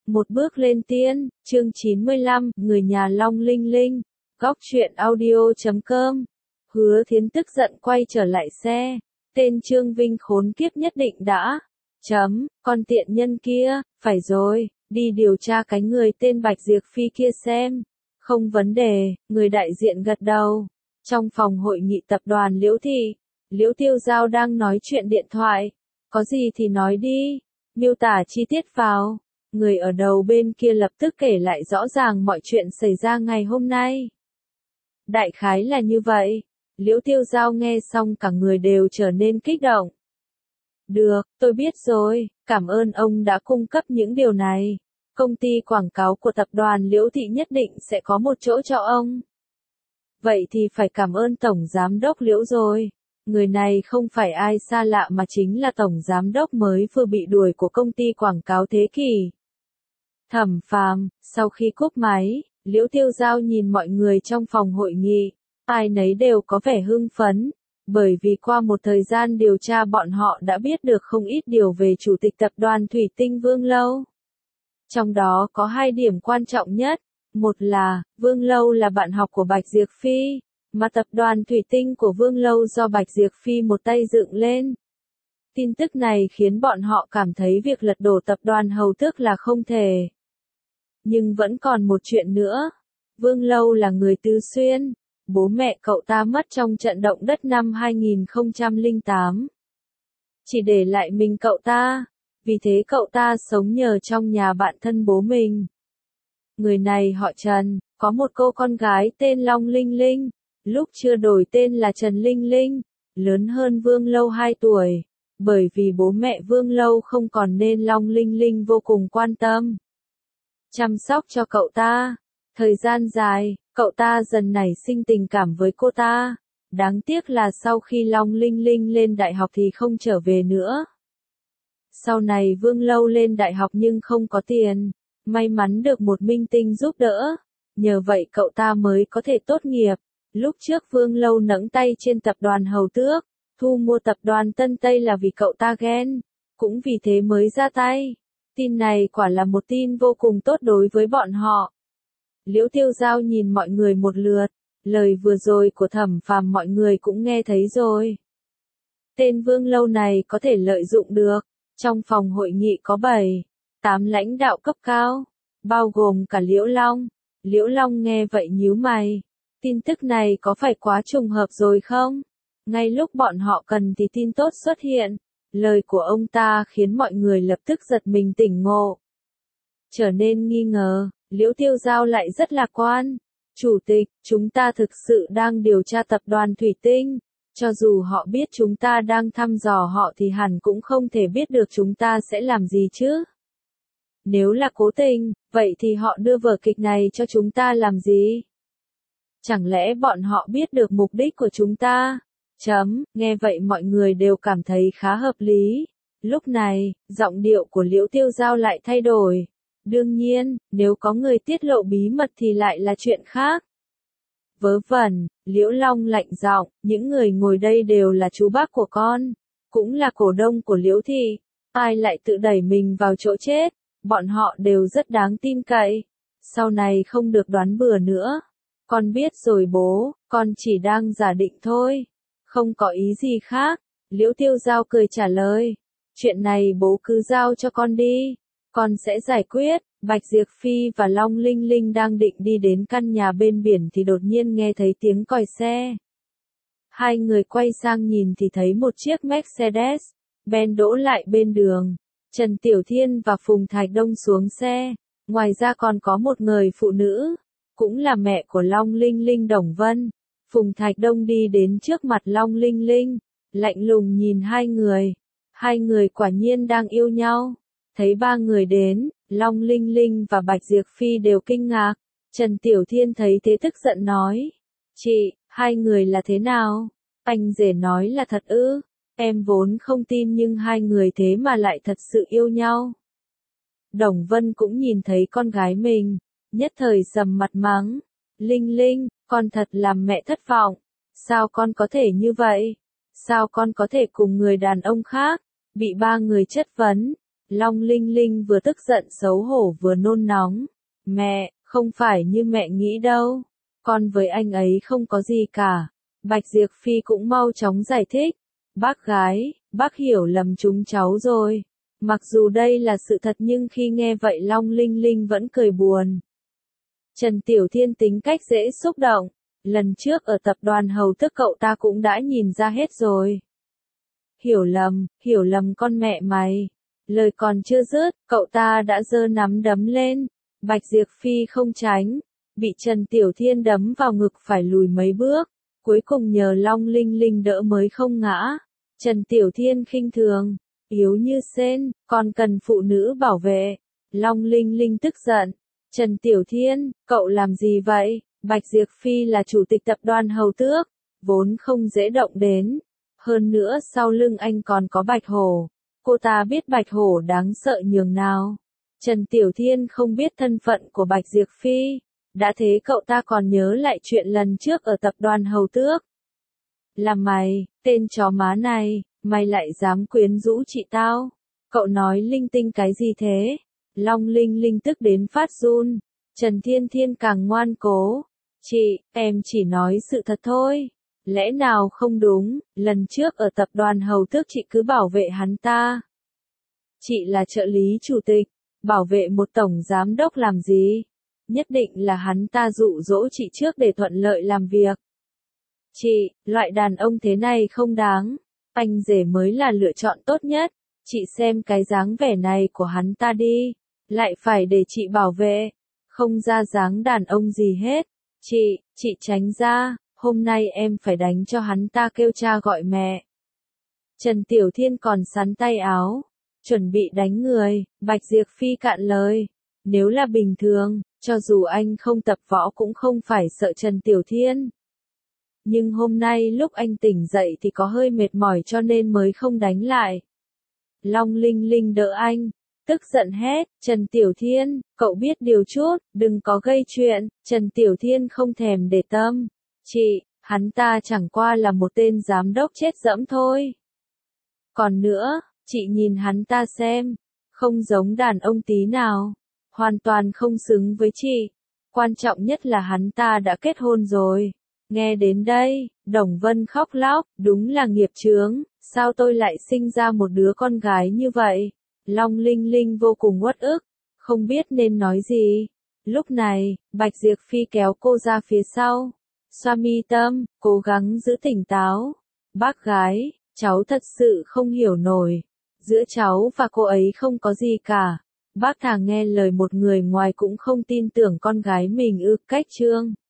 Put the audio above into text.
Một bước lên tiên, chương 95, người nhà Long Linh Linh, góc truyện audio.com. Hứa Thiến tức giận quay trở lại xe, tên Trương Vinh khốn kiếp nhất định đã. Con tiện nhân kia, phải rồi, đi điều tra cái người tên Bạch Diệp Phi kia xem. Không vấn đề, người đại diện gật đầu. Trong phòng hội nghị tập đoàn Liễu Thị, Liễu Tiêu Giao đang nói chuyện điện thoại. Có gì thì nói đi, miêu tả chi tiết vào. Người ở đầu bên kia lập tức kể lại rõ ràng mọi chuyện xảy ra ngày hôm nay. Đại khái là như vậy. Liễu Tiêu Giao nghe xong cả người đều trở nên kích động. Được, tôi biết rồi, cảm ơn ông đã cung cấp những điều này. Công ty quảng cáo của tập đoàn Liễu Thị nhất định sẽ có một chỗ cho ông. Vậy thì phải cảm ơn Tổng Giám đốc Liễu rồi. Người này không phải ai xa lạ mà chính là Tổng Giám đốc mới vừa bị đuổi của công ty quảng cáo Thế Kỷ. Thẩm Phàm, sau khi cúp máy, Liễu Tiêu Giao nhìn mọi người trong phòng hội nghị, ai nấy đều có vẻ hưng phấn, bởi vì qua một thời gian điều tra bọn họ đã biết được không ít điều về Chủ tịch Tập đoàn Thủy Tinh Vương Lâu. Trong đó có hai điểm quan trọng nhất, một là, Vương Lâu là bạn học của Bạch Diệp Phi, mà Tập đoàn Thủy Tinh của Vương Lâu do Bạch Diệp Phi một tay dựng lên. Tin tức này khiến bọn họ cảm thấy việc lật đổ Tập đoàn Hầu Tước là không thể. Nhưng vẫn còn một chuyện nữa. Vương Lâu là người Tứ Xuyên. Bố mẹ cậu ta mất trong trận động đất năm 2008. Chỉ để lại mình cậu ta. Vì thế cậu ta sống nhờ trong nhà bạn thân bố mình. Người này họ Trần, có một cô con gái tên Long Linh Linh. Lúc chưa đổi tên là Trần Linh Linh. Lớn hơn Vương Lâu 2 tuổi. Bởi vì bố mẹ Vương Lâu không còn nên Long Linh Linh vô cùng quan tâm. Chăm sóc cho cậu ta. Thời gian dài, cậu ta dần nảy sinh tình cảm với cô ta. Đáng tiếc là sau khi Long Linh Linh lên đại học thì không trở về nữa. Sau này Vương Lâu lên đại học nhưng không có tiền. May mắn được một minh tinh giúp đỡ. Nhờ vậy cậu ta mới có thể tốt nghiệp. Lúc trước Vương Lâu nẫng tay trên tập đoàn Hầu Tước. Thu mua tập đoàn Tân Tây là vì cậu ta ghen. Cũng vì thế mới ra tay. Tin này quả là một tin vô cùng tốt đối với bọn họ. Liễu Tiêu Giao nhìn mọi người một lượt, lời vừa rồi của Thẩm Phàm mọi người cũng nghe thấy rồi. Tên Vương Lâu này có thể lợi dụng được. Trong phòng hội nghị có 7-8 lãnh đạo cấp cao, bao gồm cả Liễu Long. Liễu Long nghe vậy nhíu mày. Tin tức này có phải quá trùng hợp rồi không? Ngay lúc bọn họ cần thì tin tốt xuất hiện. Lời của ông ta khiến mọi người lập tức giật mình tỉnh ngộ. Trở nên nghi ngờ, Liễu Tiêu Giao lại rất lạc quan. Chủ tịch, chúng ta thực sự đang điều tra tập đoàn Thủy Tinh. Cho dù họ biết chúng ta đang thăm dò họ thì hẳn cũng không thể biết được chúng ta sẽ làm gì chứ. Nếu là cố tình, vậy thì họ đưa vở kịch này cho chúng ta làm gì? Chẳng lẽ bọn họ biết được mục đích của chúng ta? Nghe vậy mọi người đều cảm thấy khá hợp lý. Lúc này, giọng điệu của Liễu Tiêu Giao lại thay đổi. Đương nhiên, nếu có người tiết lộ bí mật thì lại là chuyện khác. Vớ vẩn, Liễu Long lạnh giọng, những người ngồi đây đều là chú bác của con, cũng là cổ đông của Liễu Thị. Ai lại tự đẩy mình vào chỗ chết, bọn họ đều rất đáng tin cậy. Sau này không được đoán bừa nữa. Con biết rồi bố, con chỉ đang giả định thôi. Không có ý gì khác. Liễu Tiêu Giao cười trả lời. Chuyện này bố cứ giao cho con đi. Con sẽ giải quyết. Bạch Diệp Phi và Long Linh Linh đang định đi đến căn nhà bên biển thì đột nhiên nghe thấy tiếng còi xe. Hai người quay sang nhìn thì thấy một chiếc Mercedes-Benz đỗ lại bên đường. Trần Tiểu Thiên và Phùng Thạch Đông xuống xe. Ngoài ra còn có một người phụ nữ, cũng là mẹ của Long Linh Linh, Đồng Vân. Phùng Thạch Đông đi đến trước mặt Long Linh Linh, lạnh lùng nhìn hai người. Hai người quả nhiên đang yêu nhau. Thấy ba người đến, Long Linh Linh và Bạch Diệp Phi đều kinh ngạc. Trần Tiểu Thiên thấy thế tức giận nói. Chị, hai người là thế nào? Anh rể nói là thật ư? Em vốn không tin nhưng hai người thế mà lại thật sự yêu nhau. Đồng Vân cũng nhìn thấy con gái mình, nhất thời sầm mặt mắng. Linh Linh, con thật làm mẹ thất vọng. Sao con có thể như vậy? Sao con có thể cùng người đàn ông khác? Bị ba người chất vấn. Long Linh Linh vừa tức giận xấu hổ vừa nôn nóng. Mẹ, không phải như mẹ nghĩ đâu. Con với anh ấy không có gì cả. Bạch Diệp Phi cũng mau chóng giải thích. Bác gái, bác hiểu lầm chúng cháu rồi. Mặc dù đây là sự thật nhưng khi nghe vậy Long Linh Linh vẫn cười buồn. Trần Tiểu Thiên tính cách dễ xúc động. Lần trước ở tập đoàn Hầu Tước cậu ta cũng đã nhìn ra hết rồi. Hiểu lầm con mẹ mày. Lời còn chưa dứt, cậu ta đã giơ nắm đấm lên. Bạch Diệp Phi không tránh, bị Trần Tiểu Thiên đấm vào ngực phải lùi mấy bước. Cuối cùng nhờ Long Linh Linh đỡ mới không ngã. Trần Tiểu Thiên khinh thường, yếu như sên, còn cần phụ nữ bảo vệ. Long Linh Linh tức giận. Trần Tiểu Thiên, cậu làm gì vậy? Bạch Diệp Phi là chủ tịch tập đoàn Hầu Tước, vốn không dễ động đến. Hơn nữa sau lưng anh còn có Bạch Hổ. Cô ta biết Bạch Hổ đáng sợ nhường nào. Trần Tiểu Thiên không biết thân phận của Bạch Diệp Phi. Đã thế cậu ta còn nhớ lại chuyện lần trước ở tập đoàn Hầu Tước. Là mày, tên chó má này, mày lại dám quyến rũ chị tao. Cậu nói linh tinh cái gì thế? Long Linh Linh tức đến phát run. Trần Thiên Thiên càng ngoan cố. Chị, em chỉ nói sự thật thôi. Lẽ nào không đúng, lần trước ở tập đoàn Hầu Tước chị cứ bảo vệ hắn ta. Chị là trợ lý chủ tịch, bảo vệ một tổng giám đốc làm gì? Nhất định là hắn ta dụ dỗ chị trước để thuận lợi làm việc. Chị, loại đàn ông thế này không đáng. Anh rể mới là lựa chọn tốt nhất. Chị xem cái dáng vẻ này của hắn ta đi. Lại phải để chị bảo vệ. Không ra dáng đàn ông gì hết. Chị tránh ra. Hôm nay em phải đánh cho hắn ta kêu cha gọi mẹ. Trần Tiểu Thiên còn sắn tay áo. Chuẩn bị đánh người. Bạch Diệp Phi cạn lời. Nếu là bình thường, cho dù anh không tập võ cũng không phải sợ Trần Tiểu Thiên. Nhưng hôm nay lúc anh tỉnh dậy thì có hơi mệt mỏi cho nên mới không đánh lại. Long Linh Linh đỡ anh, tức giận hét, Trần Tiểu Thiên, cậu biết điều chút, đừng có gây chuyện. Trần Tiểu Thiên không thèm để tâm. Chị, hắn ta chẳng qua là một tên giám đốc chết dẫm thôi. Còn nữa, chị nhìn hắn ta xem, không giống đàn ông tí nào, hoàn toàn không xứng với chị. Quan trọng nhất là hắn ta đã kết hôn rồi. Nghe đến đây, Đồng Vân khóc lóc, đúng là nghiệp chướng, sao tôi lại sinh ra một đứa con gái như vậy? Long Linh Linh vô cùng uất ức, không biết nên nói gì. Lúc này, Bạch Diệp Phi kéo cô ra phía sau. Xoa mi tâm, cố gắng giữ tỉnh táo. Bác gái, cháu thật sự không hiểu nổi. Giữa cháu và cô ấy không có gì cả. Bác thà nghe lời một người ngoài cũng không tin tưởng con gái mình ư. Cách chương